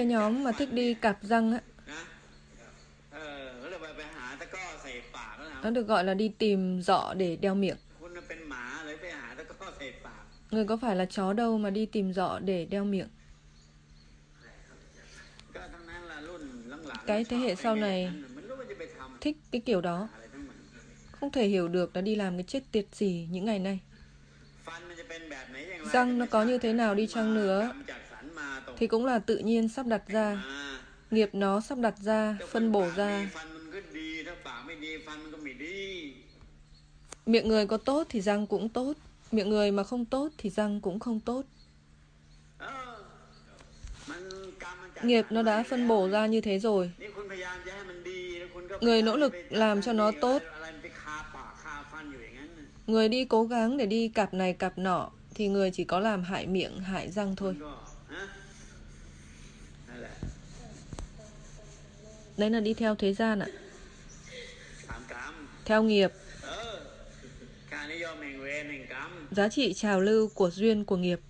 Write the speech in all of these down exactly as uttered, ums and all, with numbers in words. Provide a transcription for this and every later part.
cái nhóm mà thích đi cạp răng á, nó được gọi là đi tìm giọ để đeo miệng. Người có phải là chó đâu mà đi tìm giọ để đeo miệng. Cái thế hệ sau này thích cái kiểu đó. Không thể hiểu được nó đi làm cái chết tiệt gì những ngày nay. Răng nó có như thế nào đi chăng nữa thì cũng là tự nhiên sắp đặt ra. Nghiệp nó sắp đặt ra, phân bổ ra. Miệng người có tốt thì răng cũng tốt. Miệng người mà không tốt thì răng cũng không tốt. Nghiệp nó đã phân bổ ra như thế rồi. Người nỗ lực làm cho nó tốt. Người đi cố gắng để đi cặp này cặp nọ thì người chỉ có làm hại miệng, hại răng thôi. Đấy là đi theo thế gian ạ. Theo nghiệp. Giá trị trào lưu của duyên của nghiệp.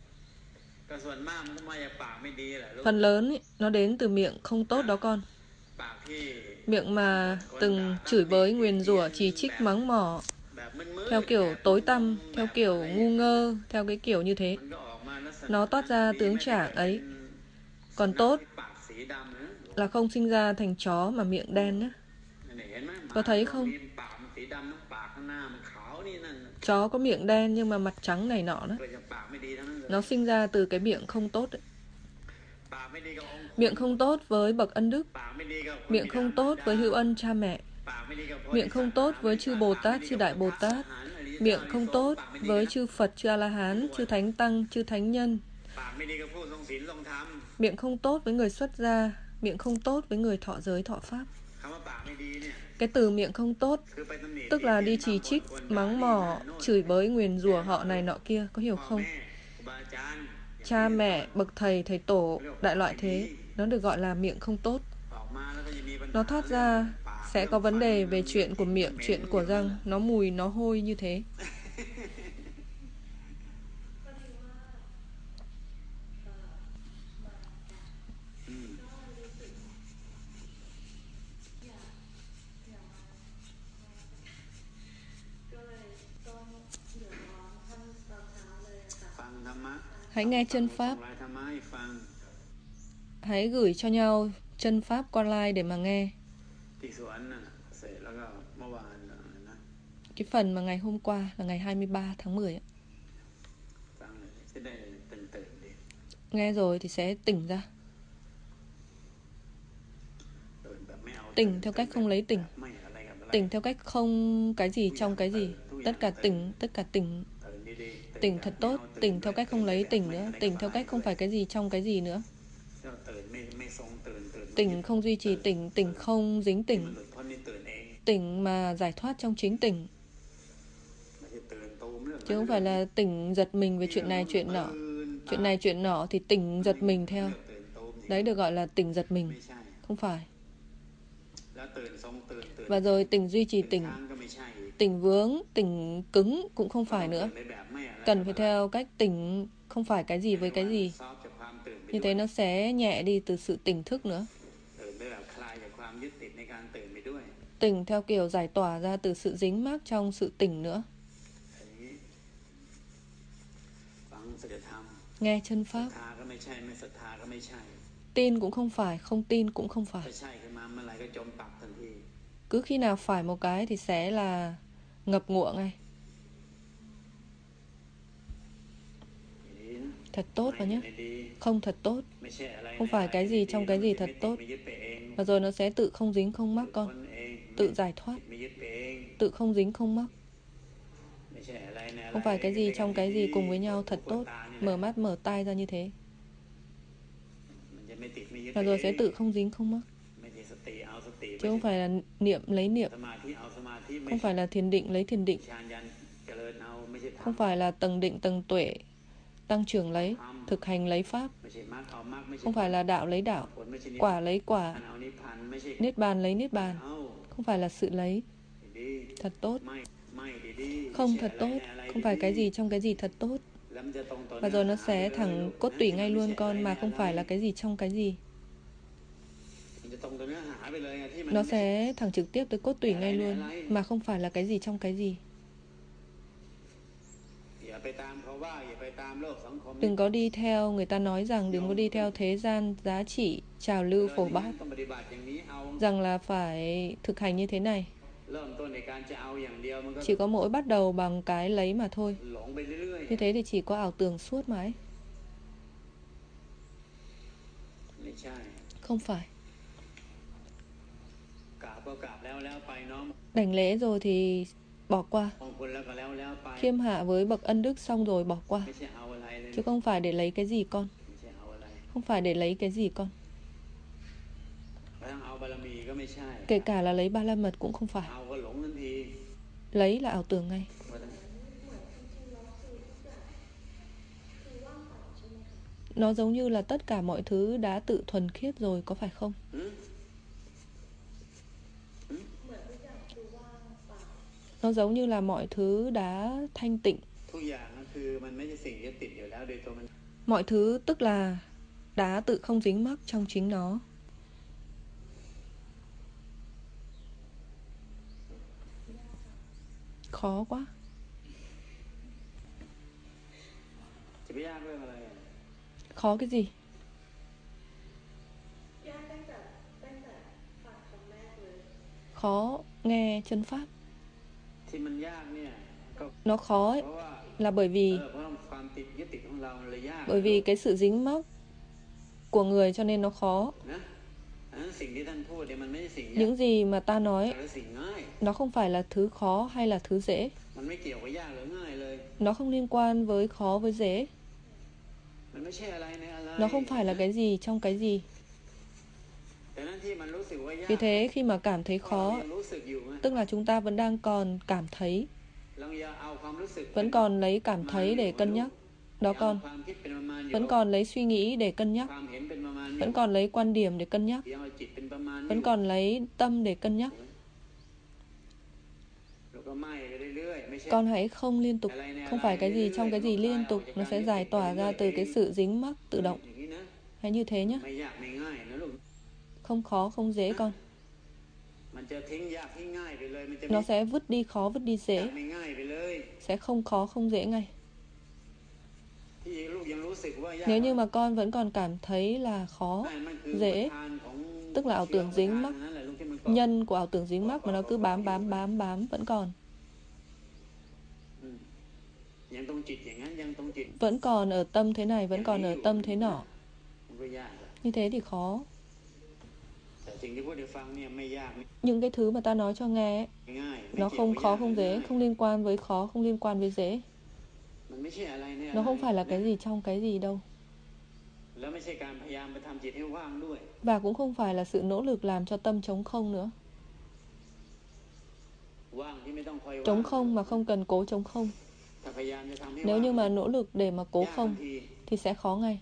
Phần lớn ý, nó đến từ miệng không tốt đó con. Miệng mà từng chửi bới, nguyền rủa, chỉ trích, mắng mỏ theo kiểu tối tăm, theo kiểu ngu ngơ, theo cái kiểu như thế, nó toát ra tướng trạng ấy. Còn tốt là không sinh ra thành chó mà miệng đen nhé. Có thấy không? Chó có miệng đen nhưng mà mặt trắng này nọ đó. Nó sinh ra từ cái miệng không tốt ấy. Miệng không tốt với bậc ân đức. Miệng không tốt với hữu ân cha mẹ. Miệng không tốt với chư Bồ Tát, chư Đại Bồ Tát. Miệng không tốt với chư Phật, chư A-la-hán, chư Thánh Tăng, chư Thánh Nhân. Miệng không tốt với người xuất gia. Miệng không tốt với người thọ giới, thọ pháp. Cái từ miệng không tốt tức là đi chỉ trích, mắng mỏ, chửi bới, nguyền rủa họ này nọ kia, có hiểu không? Cha mẹ, bậc thầy, thầy tổ, đại loại thế, nó được gọi là miệng không tốt. Nó thoát ra sẽ có vấn đề về chuyện của miệng, chuyện của răng. Nó mùi, nó hôi như thế. Hãy nghe chân Pháp. Hãy gửi cho nhau chân Pháp qua like để mà nghe. Cái phần mà ngày hôm qua là ngày hai mươi ba tháng mười ấy. Nghe rồi thì sẽ tỉnh ra. Tỉnh theo cách không lấy tỉnh. Tỉnh theo cách không cái gì trong cái gì. Tất cả tỉnh, tất cả tỉnh. Tỉnh thật tốt. Tỉnh theo cách không lấy tỉnh nữa. Tỉnh theo cách không phải cái gì trong cái gì nữa. Tỉnh không duy trì tỉnh. Tỉnh không dính tỉnh. Tỉnh mà giải thoát trong chính tỉnh. Chứ không phải là tỉnh giật mình về chuyện này chuyện nọ. Chuyện này chuyện nọ thì tỉnh giật mình theo. Đấy được gọi là tỉnh giật mình. Không phải. Và rồi tỉnh duy trì tỉnh. Tỉnh vướng, tỉnh cứng cũng không phải nữa. Cần phải theo cách tỉnh không phải cái gì với cái gì. Như thế nó sẽ nhẹ đi từ sự tỉnh thức nữa. Tỉnh theo kiểu giải tỏa ra từ sự dính mác trong sự tỉnh nữa. Nghe chân Pháp. Tin cũng không phải, không tin cũng không phải. Cứ khi nào phải một cái thì sẽ là ngập ngụa ngay. Thật tốt vào nhé. Không thật tốt. Không phải cái gì trong cái gì thật tốt. Và rồi nó sẽ tự không dính không mắc con. Tự giải thoát. Tự không dính không mắc. Không phải cái gì trong cái gì cùng với nhau thật tốt. Mở mắt mở tai ra như thế. Và rồi sẽ tự không dính không mắc. Chứ không phải là niệm lấy niệm. Không phải là thiền định lấy thiền định. Không phải là tầng định tầng tuệ tăng trưởng lấy, thực hành lấy pháp. Không phải là đạo lấy đạo, quả lấy quả, niết bàn lấy niết bàn. Không phải là sự lấy. Thật tốt. Không thật tốt. Không phải cái gì trong cái gì thật tốt. Và rồi nó sẽ thẳng cốt tủy ngay luôn con, mà không phải là cái gì trong cái gì. Nó sẽ thẳng trực tiếp tới cốt tủy ngay luôn, mà không phải là cái gì trong cái gì. Đừng có đi theo, người ta nói rằng đừng có đi theo thế gian giá trị, trào lưu phổ bát, rằng là phải thực hành như thế này. Chỉ có mỗi bắt đầu bằng cái lấy mà thôi. Như thế thì chỉ có ảo tưởng suốt mãi. Không phải. Đảnh lễ rồi thì bỏ qua. Khiêm hạ với bậc ân đức xong rồi bỏ qua. Chứ không phải để lấy cái gì con. Không phải để lấy cái gì con. Kể cả là lấy ba la mật cũng không phải. Lấy là ảo tưởng ngay. Nó giống như là tất cả mọi thứ đã tự thuần khiết rồi, có phải không? Nó giống như là mọi thứ đã thanh tịnh. Mọi thứ tức là đã tự không dính mắc trong chính nó. Khó quá. Khó cái gì? Khó nghe chân pháp. Nó khó ấy, là bởi vì Bởi vì cái sự dính mắc của người cho nên nó khó. Những gì mà ta nói nó không phải là thứ khó hay là thứ dễ. Nó không liên quan với khó với dễ. Nó không phải là cái gì trong cái gì. Vì thế khi mà cảm thấy khó, tức là chúng ta vẫn đang còn cảm thấy, vẫn còn lấy cảm thấy để cân nhắc. Đó con. Vẫn còn lấy suy nghĩ để cân nhắc. Vẫn còn lấy quan điểm để cân nhắc. Vẫn còn lấy tâm để cân nhắc. Con hãy không liên tục. Không phải cái gì trong cái gì liên tục. Nó sẽ giải tỏa ra từ cái sự dính mắc tự động. Hãy như thế nhé. Không khó, không dễ con. Nó sẽ vứt đi khó, vứt đi dễ. Sẽ không khó, không dễ ngay. Nếu như mà con vẫn còn cảm thấy là khó, dễ, tức là ảo tưởng dính mắc, nhân của ảo tưởng dính mắc mà nó cứ bám bám bám bám vẫn còn. Vẫn còn ở tâm thế này, vẫn còn ở tâm thế nọ. Như thế thì khó. Những cái thứ mà ta nói cho nghe ấy, nó không khó không dễ, không liên quan với khó, không liên quan với dễ. Nó không phải là cái gì trong cái gì đâu. Và cũng không phải là sự nỗ lực làm cho tâm trống không nữa. Trống không mà không cần cố trống không. Nếu như mà nỗ lực để mà cố không thì sẽ khó ngay.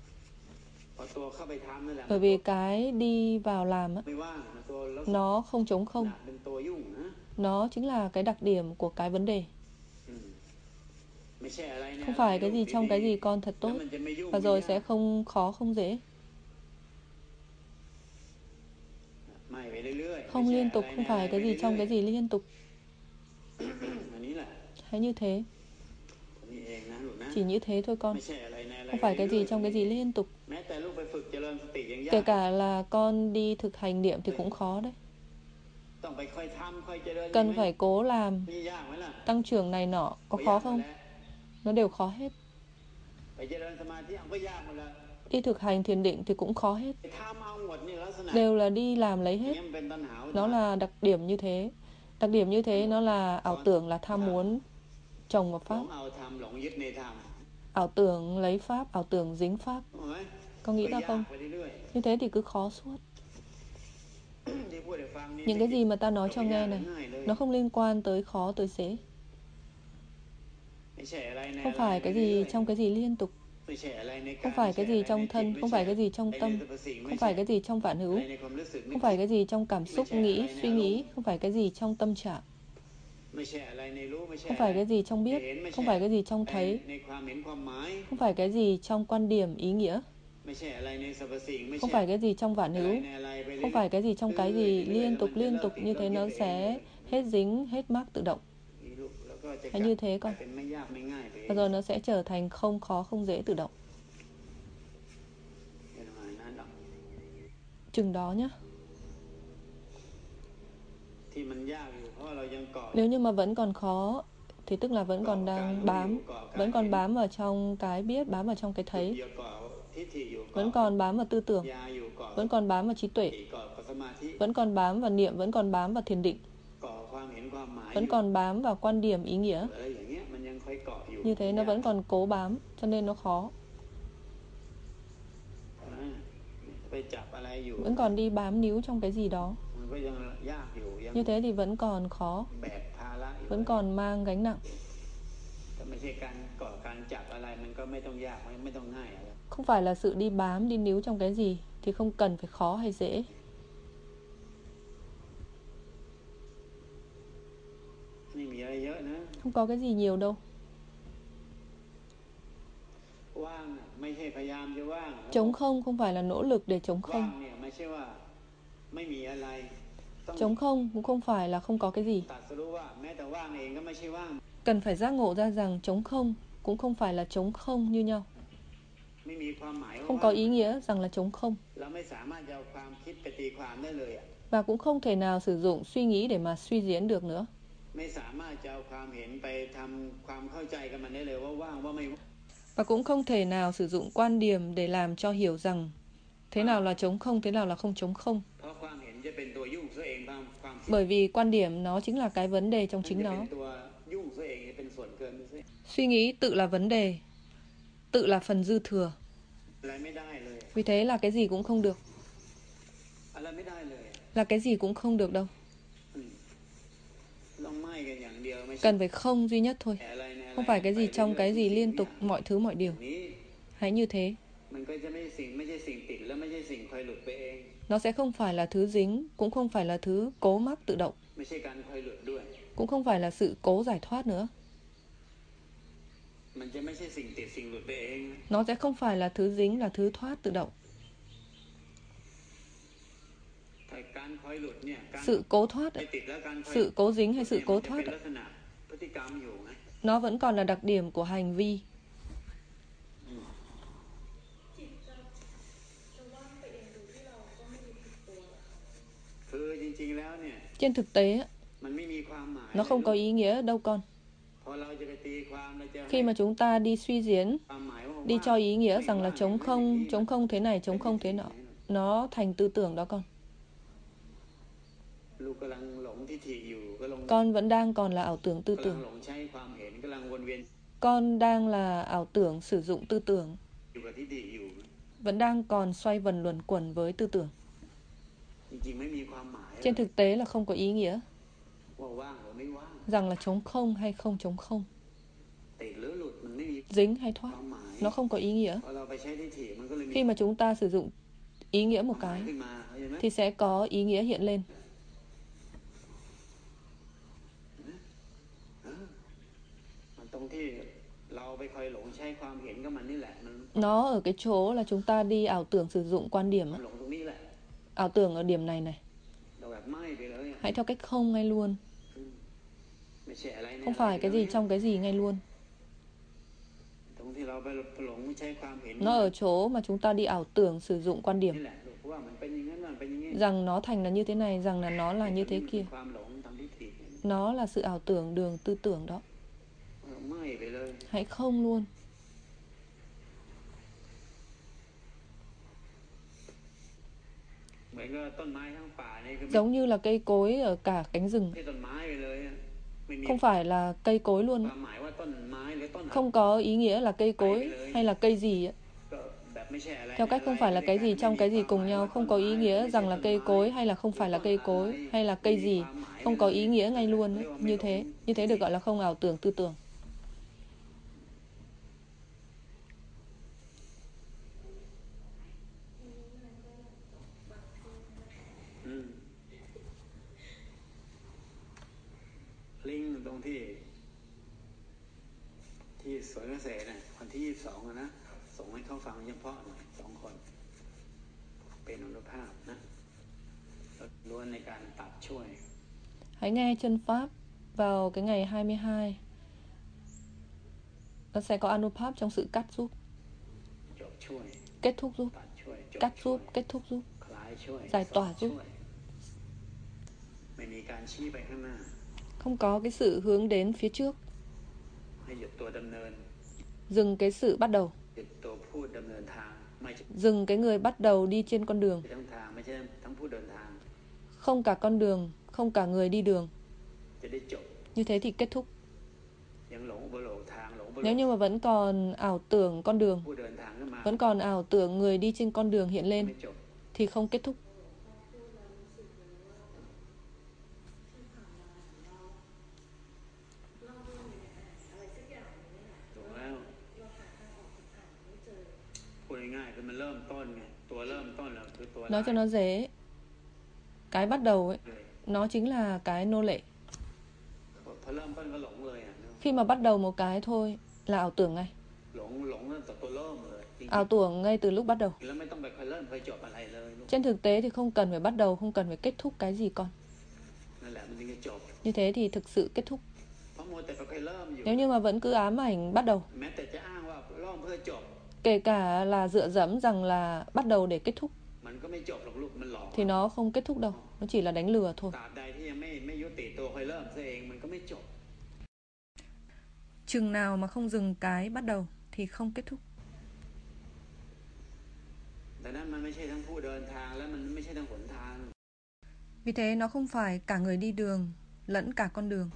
Bởi vì cái đi vào làm á, nó không trống không. Nó chính là cái đặc điểm của cái vấn đề. Không phải cái gì trong cái gì con thật tốt. Và rồi sẽ không khó không dễ. Không liên tục, không phải cái gì trong cái gì liên tục. Hãy như thế. Chỉ như thế thôi con. Không phải cái gì trong cái gì liên tục. Kể cả là con đi thực hành niệm thì cũng khó đấy. Cần phải cố làm tăng trưởng này nọ. Có khó không? Nó đều khó hết. Đi thực hành thiền định thì cũng khó hết. Đều là đi làm lấy hết. Nó là đặc điểm như thế. Đặc điểm như thế nó là ảo tưởng, là tham muốn trồng vào pháp. Ảo tưởng lấy pháp, ảo tưởng dính pháp. Con nghĩ ra không? Như thế thì cứ khó suốt. Những cái gì mà ta nói cho nghe này, nó không liên quan tới khó tới dễ. Không phải cái gì trong cái gì liên tục. Không phải cái gì trong thân, không phải cái gì trong tâm, không phải cái gì trong vạn hữu, không phải cái gì trong cảm xúc nghĩ, suy nghĩ, không phải cái gì trong tâm trạng, không phải cái gì trong biết, không phải cái gì trong thấy, không phải cái gì trong quan điểm, ý nghĩa, Không phải cái gì trong vạn hữu, không phải cái gì trong cái gì liên tục liên tục như thế nó sẽ hết dính, hết mắc tự động. Hãy như thế con. Và rồi nó sẽ trở thành không khó, không dễ tự động. Chừng đó nhé. Nếu như mà vẫn còn khó thì tức là vẫn còn đang bám, vẫn còn bám vào trong cái biết, bám vào trong cái thấy, vẫn còn bám vào tư tưởng, vẫn còn bám vào trí tuệ, vẫn còn bám vào niệm, vẫn còn bám vào thiền định, vẫn còn bám vào quan điểm ý nghĩa. Như thế nó vẫn còn cố bám, cho nên nó khó. Vẫn còn đi bám níu trong cái gì đó. Như thế thì vẫn còn khó, vẫn còn mang gánh nặng. Không phải là sự đi bám, đi níu trong cái gì thì không cần phải khó hay dễ. Không có cái gì nhiều đâu. Trống không không phải là nỗ lực để trống không. Trống không cũng không phải là không có cái gì. Cần phải giác ngộ ra rằng trống không cũng không phải là trống không như nhau. Không có ý nghĩa rằng là trống không. Và cũng không thể nào sử dụng suy nghĩ để mà suy diễn được nữa. Và cũng không thể nào sử dụng quan điểm để làm cho hiểu rằng thế nào là trống không, thế nào là không trống không. Bởi vì quan điểm nó chính là cái vấn đề trong chính nó. Suy nghĩ tự là vấn đề, tự là phần dư thừa. Vì thế là cái gì cũng không được. Là cái gì cũng không được đâu. Cần phải không duy nhất thôi. Không phải cái gì trong cái gì liên tục, mọi thứ mọi điều. Hãy như thế. Nó sẽ không phải là thứ dính, cũng không phải là thứ cố mắc tự động, cũng không phải là sự cố giải thoát nữa. Nó sẽ không phải là thứ dính, là thứ thoát tự động. Sự cố thoát, sự cố dính hay sự cố thoát, nó vẫn còn là đặc điểm của hành vi. Trên thực tế, nó không có ý nghĩa đâu con. Khi mà chúng ta đi suy diễn, đi cho ý nghĩa rằng là trống không, trống không thế này, trống không thế nọ, nó thành tư tưởng đó con. Con vẫn đang còn là ảo tưởng tư tưởng. Con đang là ảo tưởng sử dụng tư tưởng. Vẫn đang còn xoay vần luẩn quẩn với tư tưởng. Trên thực tế là không có ý nghĩa rằng là trống không hay không trống không, dính hay thoát. Nó không có ý nghĩa. Khi mà chúng ta sử dụng ý nghĩa một cái thì sẽ có ý nghĩa hiện lên. Nó ở cái chỗ là chúng ta đi ảo tưởng sử dụng quan điểm. Ảo tưởng ở điểm này này. Hãy theo cách không ngay luôn. Không phải cái gì trong cái gì ngay luôn. Nó ở chỗ mà chúng ta đi ảo tưởng sử dụng quan điểm rằng nó thành là như thế này, rằng là nó là như thế kia. Nó là sự ảo tưởng đường tư tưởng đó. Hãy không luôn. Giống như là cây cối ở cả cánh rừng. Không phải là cây cối luôn. Không có ý nghĩa là cây cối hay là cây gì. Theo cách không phải là cái gì trong cái gì cùng nhau. Không có ý nghĩa rằng là cây cối hay là không phải là cây cối hay là cây gì. Không có ý nghĩa ngay luôn. Như thế, như thế được gọi là không ảo tưởng tư tưởng. ส่งให้เขาฟังเฉพาะหน่อยสองคนเป็นอนุภาพนะล้วนในการตัดช่วย Hãy nghe chân pháp vào cái ngày hai mươi hai. Nó sẽ có Anupap trong sự cắt giúp, kết thúc giúp, cắt giúp, kết thúc giúp, giải tỏa giúp. Không có cái sự hướng đến phía trước. Dừng cái sự bắt đầu. Dừng cái người bắt đầu đi trên con đường. Không cả con đường, không cả người đi đường. Như thế thì kết thúc. Nếu như mà vẫn còn ảo tưởng con đường, vẫn còn ảo tưởng người đi trên con đường hiện lên, thì không kết thúc. Nói cho nó dễ, cái bắt đầu ấy, nó chính là cái nô lệ. Khi mà bắt đầu một cái thôi là ảo tưởng ngay. Ảo tưởng ngay từ lúc bắt đầu. Trên thực tế thì không cần phải bắt đầu, không cần phải kết thúc cái gì con. Như thế thì thực sự kết thúc. Nếu như mà vẫn cứ ám ảnh bắt đầu, kể cả là dựa dẫm rằng là bắt đầu để kết thúc, thì nó không kết thúc đâu. Nó chỉ là đánh lừa thôi. Chừng nào mà không dừng cái bắt đầu thì không kết thúc. Vì thế nó không phải cả người đi đường lẫn cả con đường.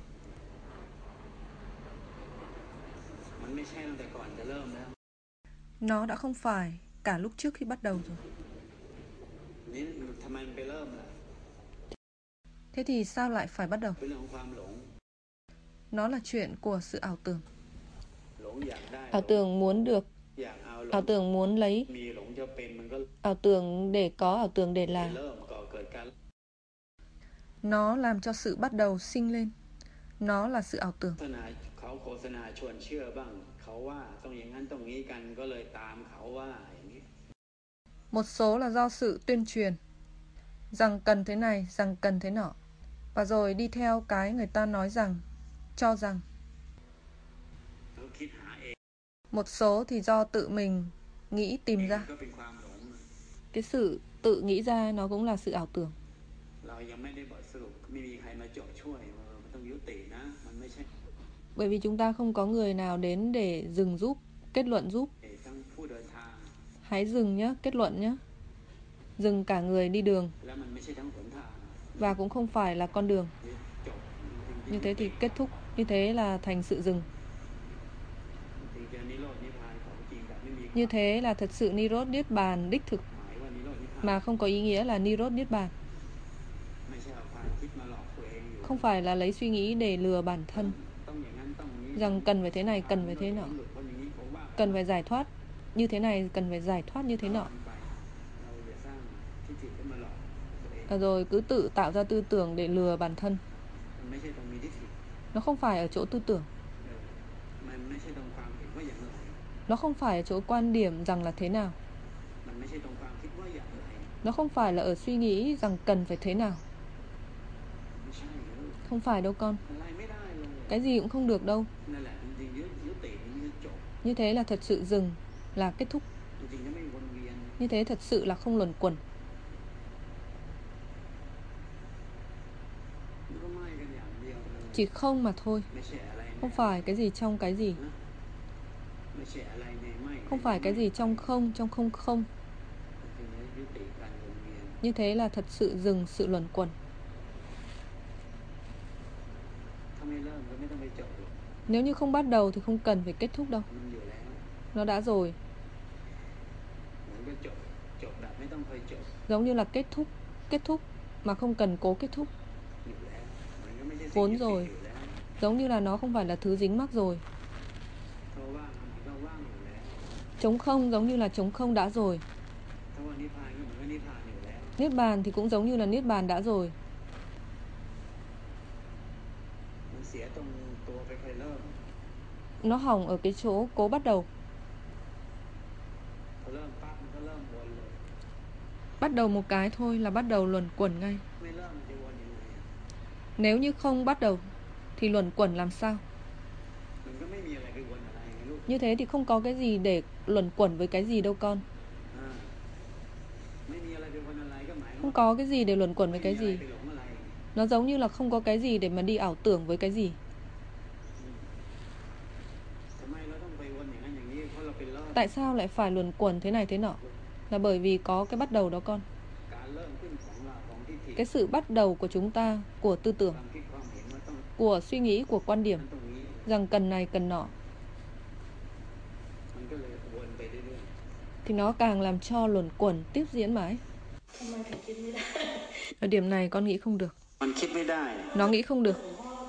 Nó đã không phải cả lúc trước khi bắt đầu rồi. Thế thì sao lại phải bắt đầu? Nó là chuyện của sự ảo tưởng. Ảo tưởng muốn được, ảo tưởng muốn lấy, ảo tưởng để có, ảo tưởng để là. Nó làm cho sự bắt đầu sinh lên. Nó là sự ảo tưởng. Một số là do sự tuyên truyền rằng cần thế này, rằng cần thế nọ, và rồi đi theo cái người ta nói rằng, cho rằng. Một số thì do tự mình nghĩ tìm ra. Cái sự tự nghĩ ra nó cũng là sự ảo tưởng. Bởi vì chúng ta không có người nào đến để dừng giúp, kết luận giúp. Hãy dừng nhé, kết luận nhé. Dừng cả người đi đường. Và cũng không phải là con đường. Như thế thì kết thúc. Như thế là thành sự dừng. Như thế là thật sự Nirod Niết Bàn đích thực, mà không có ý nghĩa là Nirod Niết Bàn. Không phải là lấy suy nghĩ để lừa bản thân, rằng cần phải thế này, cần phải thế nọ, cần phải giải thoát như thế này, cần phải giải thoát như thế nọ. Và rồi cứ tự tạo ra tư tưởng để lừa bản thân. Nó không phải ở chỗ tư tưởng. Nó không phải ở chỗ quan điểm rằng là thế nào. Nó không phải là ở suy nghĩ rằng cần phải thế nào. Không phải đâu con. Cái gì cũng không được đâu. Như thế là thật sự dừng, là kết thúc. Như thế thật sự là không luẩn quẩn. Chỉ không mà thôi. Không phải cái gì trong cái gì. Không phải cái gì trong không, trong không không. Như thế là thật sự dừng sự luẩn quẩn. Nếu như không bắt đầu thì không cần phải kết thúc đâu. Nó đã rồi. Giống như là kết thúc, kết thúc mà không cần cố kết thúc. Vốn rồi. Giống như là nó không phải là thứ dính mắc rồi. Trống không giống như là trống không đã rồi. Niết bàn thì cũng giống như là niết bàn đã rồi. Nó hỏng ở cái chỗ cố bắt đầu. Bắt đầu một cái thôi là bắt đầu luẩn quẩn ngay. Nếu như không bắt đầu thì luẩn quẩn làm sao? Như thế thì không có cái gì để luẩn quẩn với cái gì đâu con. Không có cái gì để luẩn quẩn với cái gì. Nó giống như là không có cái gì để mà đi ảo tưởng với cái gì. Tại sao lại phải luẩn quẩn thế này thế nọ? Là bởi vì có cái bắt đầu đó con. Cái sự bắt đầu của chúng ta, của tư tưởng, của suy nghĩ, của quan điểm, rằng cần này cần nọ, thì nó càng làm cho luẩn quẩn tiếp diễn mãi. Ở điểm này con nghĩ không được. Nó nghĩ không được.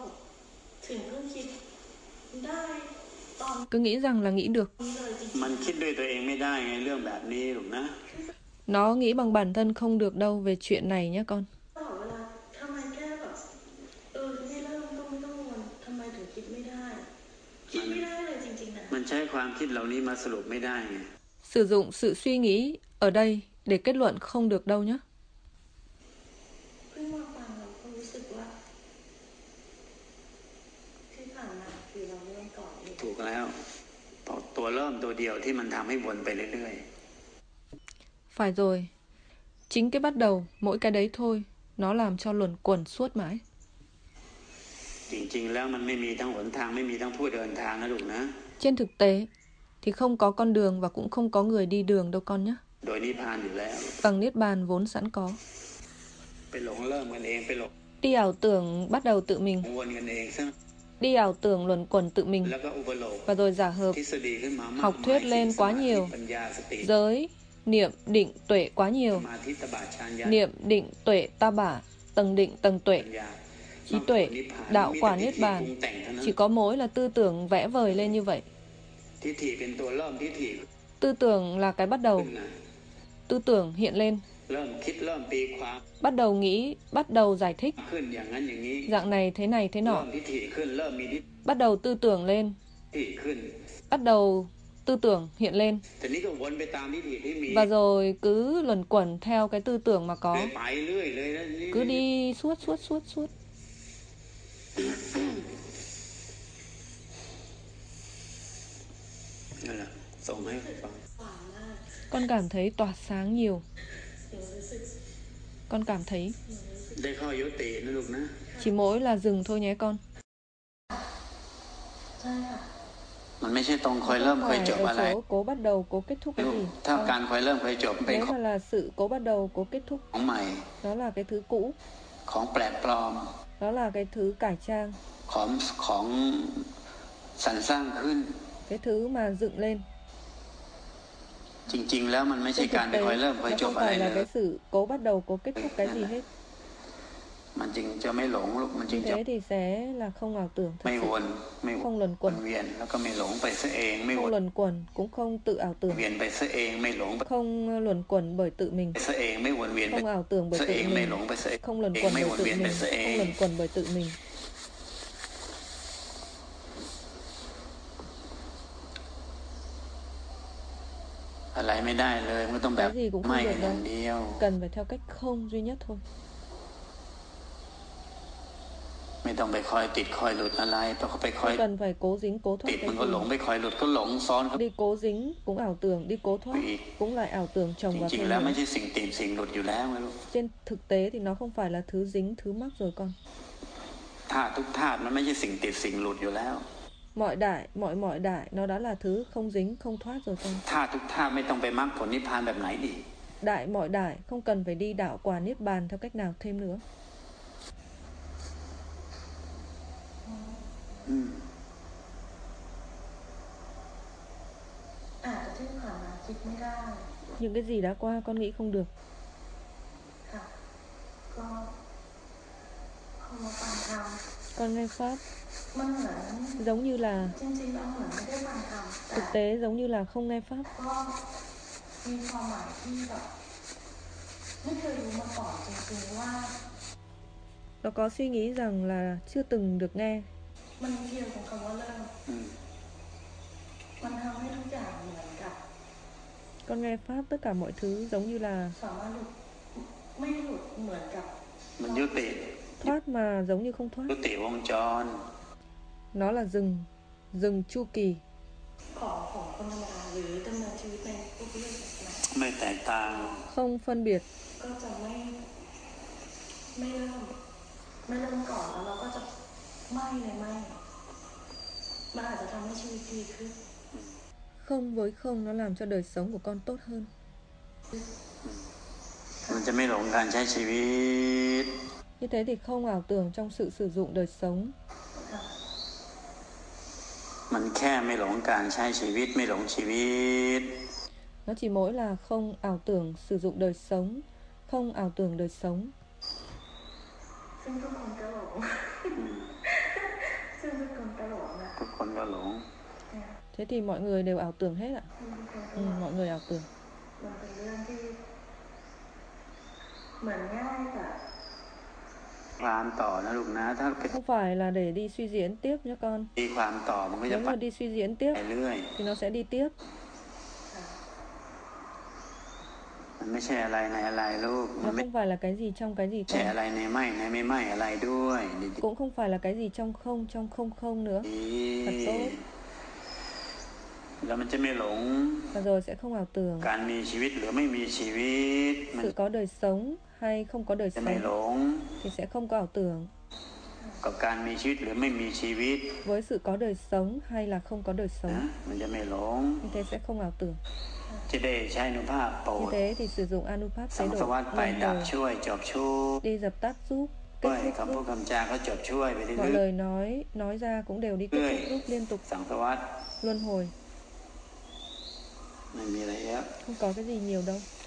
Cứ nghĩ rằng là nghĩ được. Nó nghĩ bằng bản thân không được đâu về chuyện này nhé con. Sử dụng sự suy nghĩ ở đây để kết luận không được đâu nhé. Phải rồi. Chính cái bắt đầu, mỗi cái đấy thôi, nó làm cho luẩn quẩn suốt mãi. Trên thực tế thì không có con đường và cũng không có người đi đường đâu con nhé. Bằng Niết Bàn vốn sẵn có. Đi ảo tưởng bắt đầu tự mình. Đi ảo tưởng luẩn quẩn tự mình. Và rồi giả hợp, học thuyết lên quá nhiều. Giới, niệm, định, tuệ quá nhiều. Niệm, định, tuệ, ta bả, tầng định, tầng tuệ, trí tuệ, đạo quả Niết Bàn. Chỉ có mỗi là tư tưởng vẽ vời lên như vậy. Tư tưởng là cái bắt đầu. Tư tưởng hiện lên. Bắt đầu nghĩ, bắt đầu giải thích. Dạng này thế này thế nọ. Bắt đầu tư tưởng lên. Bắt đầu tư tưởng hiện lên. Và rồi cứ luẩn quẩn theo cái tư tưởng mà có. Cứ đi suốt suốt suốt suốt. Con cảm thấy tỏa sáng nhiều. Con cảm thấy chỉ mỗi là dừng thôi nhé con. Không phải ở chỗ cố bắt đầu, cố kết thúc cái gì. Nếu mà là sự cố bắt đầu, cố kết thúc, đó là cái thứ cũ. Đó là cái thứ cải trang. Cái thứ mà dựng lên. Trên thực tế, nó không phải là cái sự cố bắt đầu, cố kết thúc cái gì hết. Như thế thì sẽ là không ảo tưởng thật sự. Không luẩn quẩn. Không luẩn quẩn, cũng không tự ảo tưởng. Không luẩn quẩn bởi tự mình. Không ảo tưởng bởi tự mình. Không luẩn quẩn bởi tự mình. Không luẩn quẩn bởi tự mình. Cái gì cũng không được đâu. Cần phải theo cách không duy nhất thôi. Không cần phải cố dính cố thoát cái gì. Đi cố dính cũng ảo tưởng, đi cố thoát cũng lại ảo tưởng chồng vào thêm nữa. Trên thực tế thì nó không phải là thứ dính, thứ mắc rồi con. Mọi đại, mọi mọi đại, nó đã là thứ không dính, không thoát rồi con. Đại mọi đại, không cần phải đi đạo quả Niết Bàn theo cách nào thêm nữa. Ừ. Những cái gì đã qua con nghĩ không được. Con nghe Pháp giống như là thực tế giống như là không nghe Pháp. Nó có suy nghĩ rằng là chưa từng được nghe. Con nghe Pháp tất cả mọi thứ giống như là ไม่หลุดเหมือนกับมันยุติ thoát mà giống như không thoát. ยุติวงจร Nó là dừng dừng chu kỳ ของของคนธรรมดาหรือดำเนินชีวิตในพุทธศาสนาไม่แตกต่าง không phân biệt. ก็จะไม่ไม่เริ่มไม่เริ่มก่อนแล้วเราก็จะไม่เลยไม่มันอาจจะทำให้ชีวิตดีขึ้น Không với không nó làm cho đời sống của con tốt hơn. มันจะไม่หลงการใช้ชีวิต Như thế thì không ảo tưởng trong sự sử dụng đời sống. มันแค่ไม่หลงการใช้ชีวิตไม่หลงชีวิต Nó chỉ mỗi là không ảo tưởng sử dụng đời sống, không ảo tưởng đời sống. ซึ่งทุกคนก็หลงซึ่งทุกคนก็หลงนะทุกคนก็หลง Thế thì mọi người đều ảo tưởng hết ạ. Ừ, mọi người ảo tưởng. มันเป็นเรื่องที่เหมือนง่ายแต่ความต่อนะลูกนะถ้าเป็น Không phải là để đi suy diễn tiếp nhé con. มีความต่อมันก็จะ Nếu ไป mà đi suy diễn tiếp เรื่อย thì nó sẽ đi tiếp. มันไม่ใช่อะไรในอะไรลูก Nó không phải là cái gì trong cái gì ไม่ใช่ con. อะไรในไม่ในไม่ไม่อะไรด้วย Cũng không phải là cái gì trong không, trong không không nữa. ดี Thật tốt. แล้วมันจะไม่หลง Và rồi sẽ không ảo tưởng. การมีชีวิตหรือไม่มีชีวิตมัน Sự có đời sống hay không có đời จะไม่หล sống ง thì sẽ không có ảo tưởng. กับการมีชีวิตหรือไม่มีชีวิต Với sự có đời sống hay là không có đời นะ sống มันจะไม่หลง như thế sẽ không ảo tưởng. จะได้ใช้อนุภาพโปร Như ด thế thì sử dụng Anupat สั chế ง độ สวัสดิ์ไป luân ดับ hồi, ช่วยจบช่วย đi dập tắt giúp, ด้วย kết คำ thúc พูด giúp. คำจาก็จบช่วยไปเรื่ Mọi อย lời nói nói ra cũng đều đi kết thúc giúp liên tục ๆสังสวัสดิ์ luân hồi. ไม่มีอะไรเยอะ Không có cái gì nhiều đâu.